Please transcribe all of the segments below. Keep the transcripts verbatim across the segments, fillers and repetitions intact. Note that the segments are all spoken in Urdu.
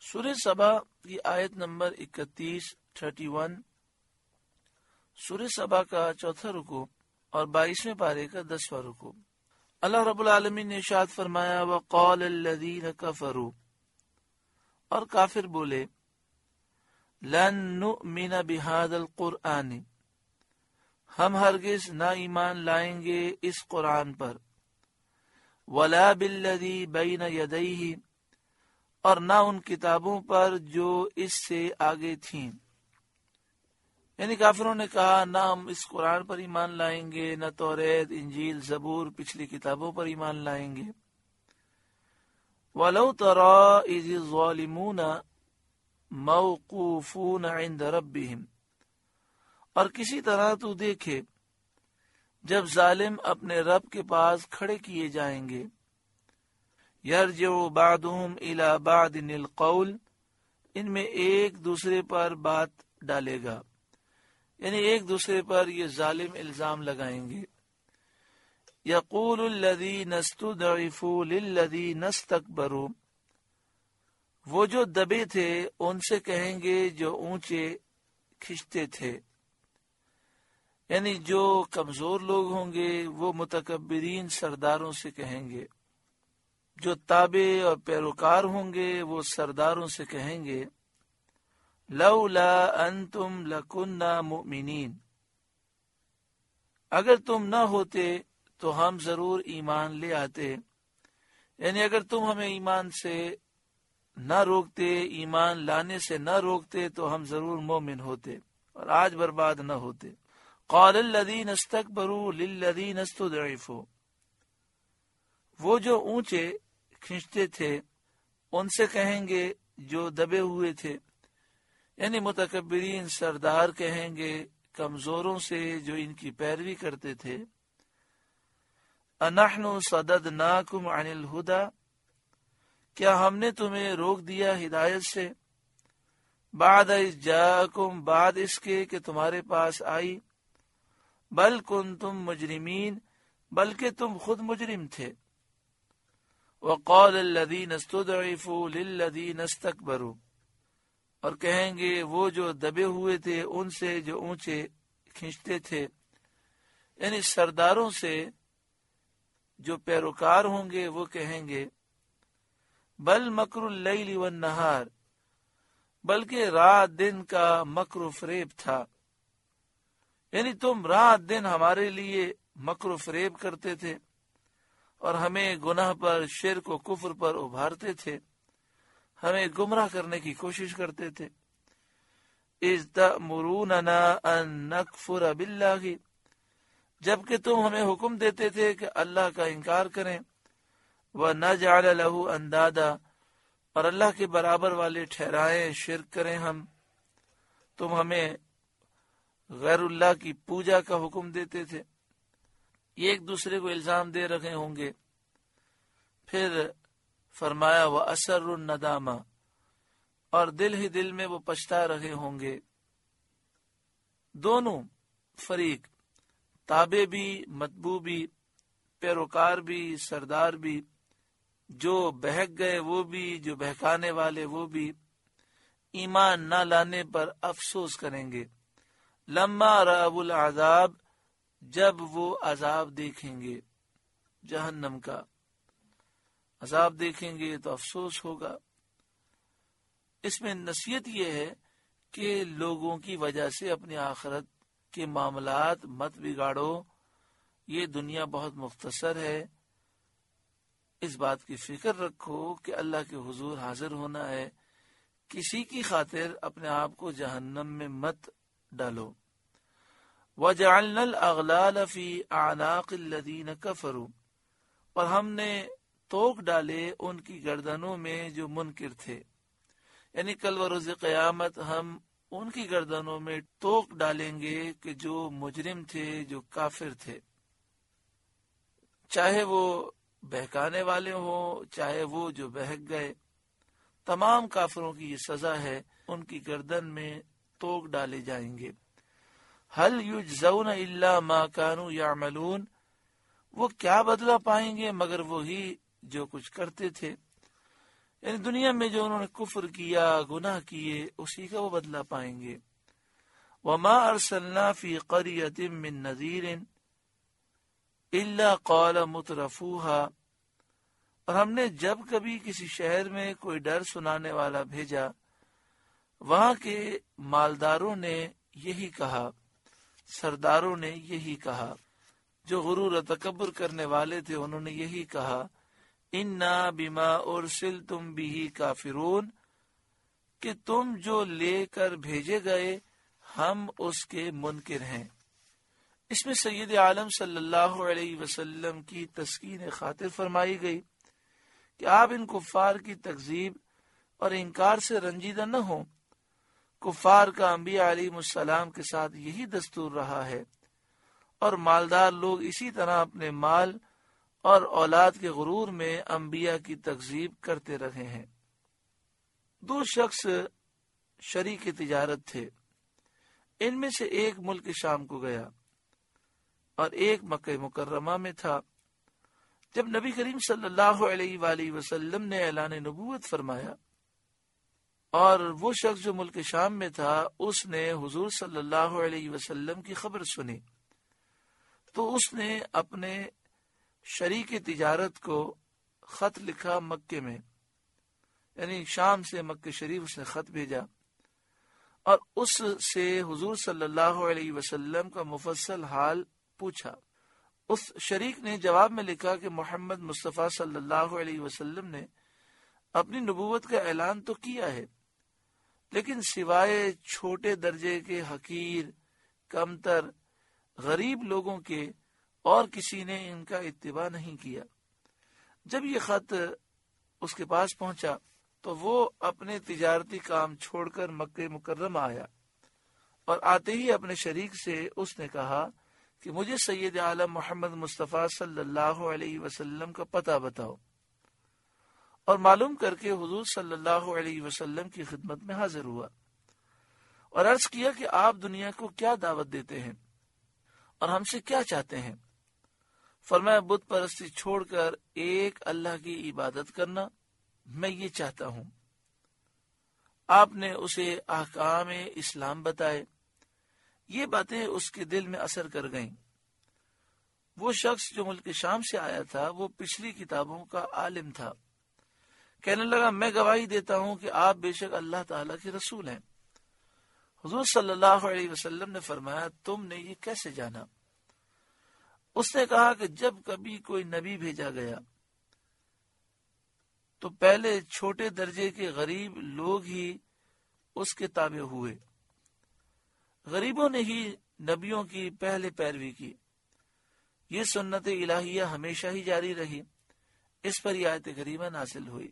سورہ سبا کی آیت نمبر اکتیس تھرٹی ون، سورہ سبا کا چوتھا رکوع اور بائیسویں پارے کا دسواں رکوع۔ اللہ رب العالمین نے ارشاد فرمایا وقال الذین کفروا، اور کافر بولے لن نؤمن بہذا القرآن، ہم ہرگز نہ ایمان لائیں گے اس قرآن پر، ولا بالذی بین یدیہ، اور نہ ان کتابوں پر جو اس سے آگے تھیں۔ یعنی کافروں نے کہا نہ ہم اس قرآن پر ایمان لائیں گے، نہ توریت، انجیل، زبور، پچھلی کتابوں پر ایمان لائیں گے۔ وَلَوْ تَرَىٰ إِذِ الظَّالِمُونَ مَوْقُوفُونَ عِنْدَ رَبِّهِمْ، اور کسی طرح تو دیکھے جب ظالم اپنے رب کے پاس کھڑے کیے جائیں گے، یرجع بعضهم الى بعض القول، ان میں ایک دوسرے پر بات ڈالے گا، یعنی ایک دوسرے پر یہ ظالم الزام لگائیں گے۔ یقول الذین استضعفوا للذین استکبروا، وہ جو دبے تھے ان سے کہیں گے جو اونچے کھنچتے تھے، یعنی جو کمزور لوگ ہوں گے وہ متکبرین سرداروں سے کہیں گے، جو تابع اور پیروکار ہوں گے وہ سرداروں سے کہیں گے لولا انتم لکنا مؤمنین، اگر تم نہ ہوتے تو ہم ضرور ایمان لے آتے، یعنی اگر تم ہمیں ایمان سے نہ روکتے، ایمان لانے سے نہ روکتے تو ہم ضرور مومن ہوتے اور آج برباد نہ ہوتے۔ قال الذین استکبروا للذین استضعفوا، وہ جو اونچے کھنچتے تھے ان سے کہیں گے جو دبے ہوئے تھے، یعنی متکبرین سردار کہیں گے کمزوروں سے جو ان کی پیروی کرتے تھے انحن صددناکم عن الہدی، کیا ہم نے تمہیں روک دیا ہدایت سے، بعد اذ جاءکم، بعد اس کے کہ تمہارے پاس آئی، بل کنتم مجرمین، بلکہ تم خود مجرم تھے۔ وقال الذین استضعفوا للذین استکبروا، اور کہیں گے وہ جو دبے ہوئے تھے ان سے جو اونچے کھنچتے تھے، یعنی سرداروں سے جو پیروکار ہوں گے وہ کہیں گے بل مکر اللیل والنہار، بلکہ رات دن کا مکر و فریب تھا، یعنی تم رات دن ہمارے لیے مکر و فریب کرتے تھے اور ہمیں گناہ پر، شرک و کفر پر ابھارتے تھے، ہمیں گمراہ کرنے کی کوشش کرتے تھے۔ اذ تأمروننا ان نکفر باللہ، جبکہ تم ہمیں حکم دیتے تھے کہ اللہ کا انکار کریں، ونجعل لہ اندادا، اور اللہ کے برابر والے ٹھہرائیں، شرک کریں ہم، تم ہمیں غیر اللہ کی پوجا کا حکم دیتے تھے۔ یہ ایک دوسرے کو الزام دے رکھے ہوں گے۔ پھر فرمایا وَأَسَرُّ النَّدَامَ، اور دل ہی دل میں وہ پچھتا رہے ہوں گے۔ دونوں فریق، تابع بھی، متبوع بھی، پیروکار بھی، سردار بھی، جو بہک گئے وہ بھی، جو بہکانے والے وہ بھی، ایمان نہ لانے پر افسوس کریں گے۔ لما رأوا العذاب، جب وہ عذاب دیکھیں گے، جہنم کا عذاب دیکھیں گے تو افسوس ہوگا۔ اس میں نصیحت یہ ہے کہ لوگوں کی وجہ سے اپنی آخرت کے معاملات مت بگاڑو، یہ دنیا بہت مختصر ہے، اس بات کی فکر رکھو کہ اللہ کے حضور حاضر ہونا ہے، کسی کی خاطر اپنے آپ کو جہنم میں مت ڈالو۔ وَجَعَلْنَا الْأَغْلَالَ فِي أَعْنَاقِ الَّذِينَ كَفَرُوا، اور ہم نے توق ڈالے ان کی گردنوں میں جو منکر تھے، یعنی کل و روز قیامت ہم ان کی گردنوں میں توق ڈالیں گے کہ جو مجرم تھے، جو کافر تھے، چاہے وہ بہکانے والے ہوں، چاہے وہ جو بہک گئے، تمام کافروں کی یہ سزا ہے، ان کی گردن میں توق ڈالے جائیں گے۔ هل یجزون الا ما كانوا يعملون، وہ کیا بدلہ پائیں گے مگر وہی جو کچھ کرتے تھے، یعنی دنیا میں جو انہوں نے کفر کیا، گناہ کیے، اسی کا وہ بدلہ پائیں گے۔ وما ارسلنا فی قریۃ من نذیر الا قال مترفوها، اور ہم نے جب کبھی کسی شہر میں کوئی ڈر سنانے والا بھیجا، وہاں کے مالداروں نے یہی کہا، سرداروں نے یہی کہا، جو غرور و تکبر کرنے والے تھے انہوں نے یہی کہا، انا بما ارسلتم بہ کافرون، کہ تم جو لے کر بھیجے گئے ہم اس کے منکر ہیں۔ اس میں سید عالم صلی اللہ علیہ وسلم کی تسکین خاطر فرمائی گئی کہ آپ ان کفار کی تکذیب اور انکار سے رنجیدہ نہ ہوں۔ کفار کا انبیاء علیہ السلام کے ساتھ یہی دستور رہا ہے، اور مالدار لوگ اسی طرح اپنے مال اور اولاد کے غرور میں انبیاء کی تکذیب کرتے رہے ہیں۔ دو شخص شریک تجارت تھے، ان میں سے ایک ملک شام کو گیا اور ایک مکہ مکرمہ میں تھا۔ جب نبی کریم صلی اللہ علیہ وآلہ وسلم نے اعلان نبوت فرمایا اور وہ شخص جو ملک شام میں تھا اس نے حضور صلی اللہ علیہ وسلم کی خبر سنی، تو اس نے اپنے شریک تجارت کو خط لکھا مکے میں، یعنی شام سے مکہ شریف اس نے خط بھیجا اور اس سے حضور صلی اللہ علیہ وسلم کا مفصل حال پوچھا۔ اس شریک نے جواب میں لکھا کہ محمد مصطفیٰ صلی اللہ علیہ وسلم نے اپنی نبوت کا اعلان تو کیا ہے، لیکن سوائے چھوٹے درجے کے حقیر، کمتر، غریب لوگوں کے اور کسی نے ان کا اتباع نہیں کیا۔ جب یہ خط اس کے پاس پہنچا تو وہ اپنے تجارتی کام چھوڑ کر مکہ مکرمہ آیا، اور آتے ہی اپنے شریک سے اس نے کہا کہ مجھے سید عالم محمد مصطفیٰ صلی اللہ علیہ وسلم کا پتہ بتاؤ، اور معلوم کر کے حضور صلی اللہ علیہ وسلم کی خدمت میں حاضر ہوا اور عرض کیا کہ آپ دنیا کو کیا دعوت دیتے ہیں اور ہم سے کیا چاہتے ہیں؟ فرمایا بت پرستی چھوڑ کر ایک اللہ کی عبادت کرنا، میں یہ چاہتا ہوں۔ آپ نے اسے احکام اسلام بتائے، یہ باتیں اس کے دل میں اثر کر گئیں۔ وہ شخص جو ملک شام سے آیا تھا وہ پچھلی کتابوں کا عالم تھا، کہنے لگا میں گواہی دیتا ہوں کہ آپ بے شک اللہ تعالیٰ کے رسول ہیں۔ حضور صلی اللہ علیہ وسلم نے فرمایا تم نے یہ کیسے جانا؟ اس نے کہا کہ جب کبھی کوئی نبی بھیجا گیا تو پہلے چھوٹے درجے کے غریب لوگ ہی اس کے تابع ہوئے، غریبوں نے ہی نبیوں کی پہلے پیروی کی۔ یہ سنت الہیہ ہمیشہ ہی جاری رہی، اس پر یہ آیت کریمہ نازل ہوئی۔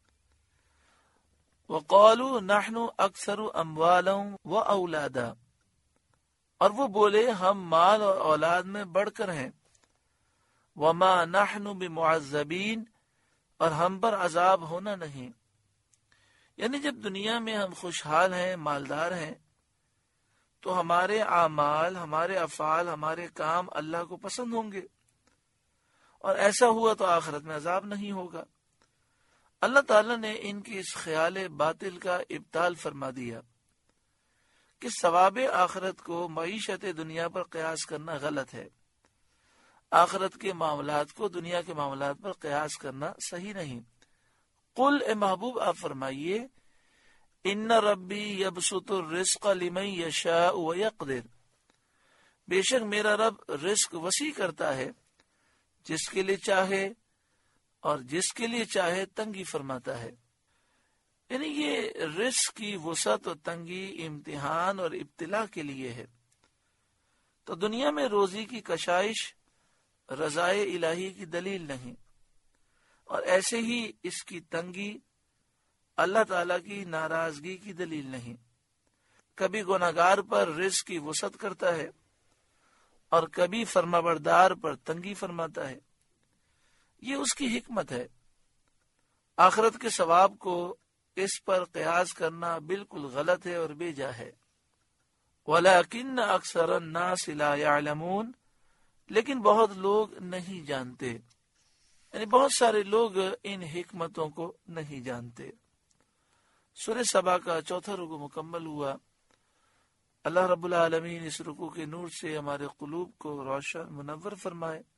وَقَالُوا نَحْنُ أَكْثَرُ أَمْوَالًا وَأَوْلَادًا، اور وہ بولے ہم مال اور اولاد میں بڑھ کر ہیں۔ وَمَا نَحْنُ بِمُعَذَّبِينَ، اور ہم پر عذاب ہونا نہیں۔ یعنی جب دنیا میں ہم خوشحال ہیں، مالدار ہیں، تو ہمارے اعمال، ہمارے افعال، ہمارے کام اللہ کو پسند ہوں گے، اور ایسا ہوا تو آخرت میں عذاب نہیں ہوگا۔ اللہ تعالیٰ نے ان کی اس خیال باطل کا ابطال فرما دیا کہ ثواب آخرت کو معیشت دنیا پر قیاس کرنا غلط ہے، آخرت کے معاملات کو دنیا کے معاملات پر قیاس کرنا صحیح نہیں۔ قل اے محبوب آپ فرمائیے ان ربی یبسط الرزق لمن یشاء ویقدر، بے شک میرا رب رزق وسیع کرتا ہے جس کے لیے چاہے اور جس کے لیے چاہے تنگی فرماتا ہے۔ یعنی یہ رزق کی وسعت و تنگی امتحان اور ابتلا کے لیے ہے۔ تو دنیا میں روزی کی کشائش رضائے الہی کی دلیل نہیں، اور ایسے ہی اس کی تنگی اللہ تعالیٰ کی ناراضگی کی دلیل نہیں۔ کبھی گناہگار پر رزق کی وسعت کرتا ہے اور کبھی فرمانبردار پر تنگی فرماتا ہے، یہ اس کی حکمت ہے۔ آخرت کے ثواب کو اس پر قیاس کرنا بالکل غلط ہے اور بے جا ہے۔ وَلَكِنَّ أَكْثَرَ النَّاسِ لَا يَعْلَمُونَ، لیکن بہت لوگ نہیں جانتے۔ یعنی بہت سارے لوگ ان حکمتوں کو نہیں جانتے۔ سورہ سبا کا چوتھا رکوع مکمل ہوا۔ اللہ رب العالمین اس رکوع کے نور سے ہمارے قلوب کو روشن منور فرمائے۔